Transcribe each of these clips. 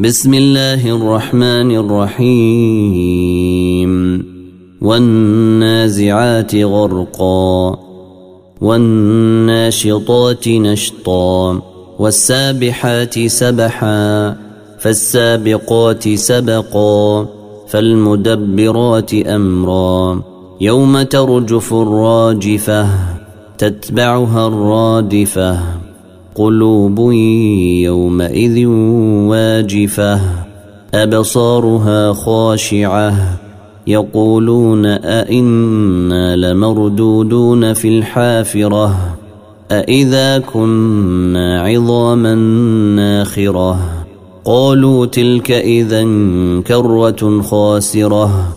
بسم الله الرحمن الرحيم والنازعات غرقا والناشطات نشطا والسابحات سبحا فالسابقات سبقا فالمدبرات أمرا يوم ترجف الراجفة تتبعها الرادفة قلوب يومئذ واجفة أبصارها خاشعة يقولون أئنا لمردودون في الحافرة أئذا كنا عظاما ناخرة قالوا تلك إذا كرة خاسرة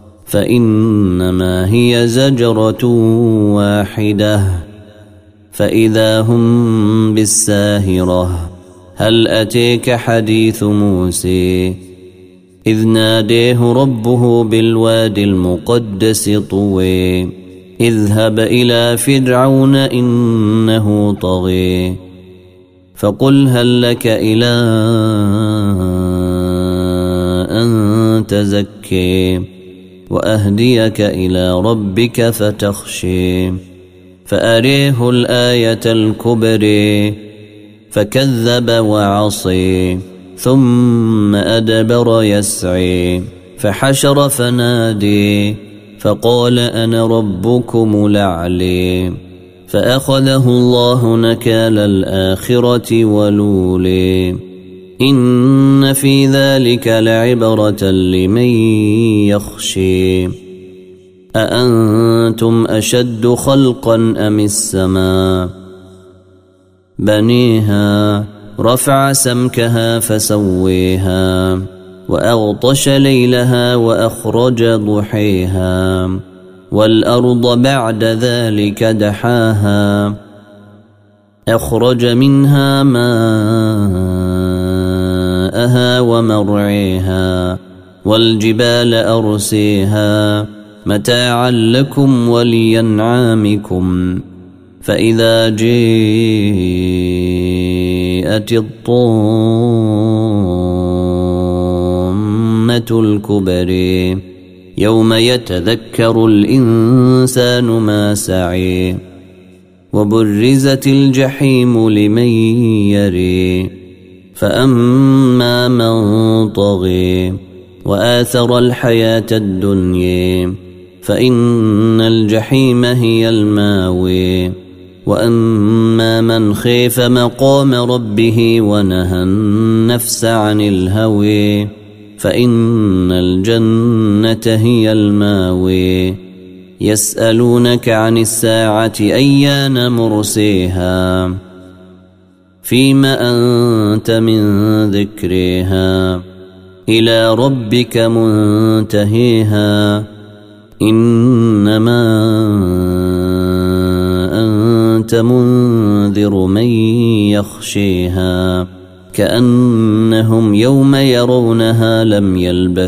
فإنما هي زجرة واحدة فإذا هم بالساهرة هل أتيك حديث موسى إذ ناديه ربه بالوادي المقدس طوى اذهب إلى فرعون إنه طغى فقل هل لك إلى أن تزكي وأهديك إلى ربك فتخشي فأريه الآية الكبرى فكذب وعصي ثم أدبر يسعي فحشر فنادي فقال أنا ربكم الأعلى فأخذه الله نكال الآخرة والأولى إن في ذلك لعبرة لمن يخشي أأنتم أشد خلقا أم السماء بنيها رفع سمكها فسويها وأغطش ليلها وأخرج ضحيها والأرض بعد ذلك دحاها أخرج منها ماءها ومرعيها والجبال أرسيها متاعا لكم ولأنعامكم فإذا جاءت الطامة الكبرى يوم يتذكر الإنسان ما سعى وبرزت الجحيم لمن يرى فأما من طغى وآثر الحياة الدنيا فإن الجحيم هي الماوى وأما من خيف مقام ربه ونهى النفس عن الهوى فإن الجنة هي الماوى يسألونك عن الساعة أيان مرسيها فيما أنت من ذكرها إلى ربك منتهيها إنما أنت منذر من يخشيها كأنهم يوم يرونها لم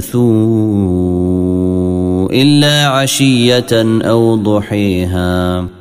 يلبثوا إلا عشية أو ضحيها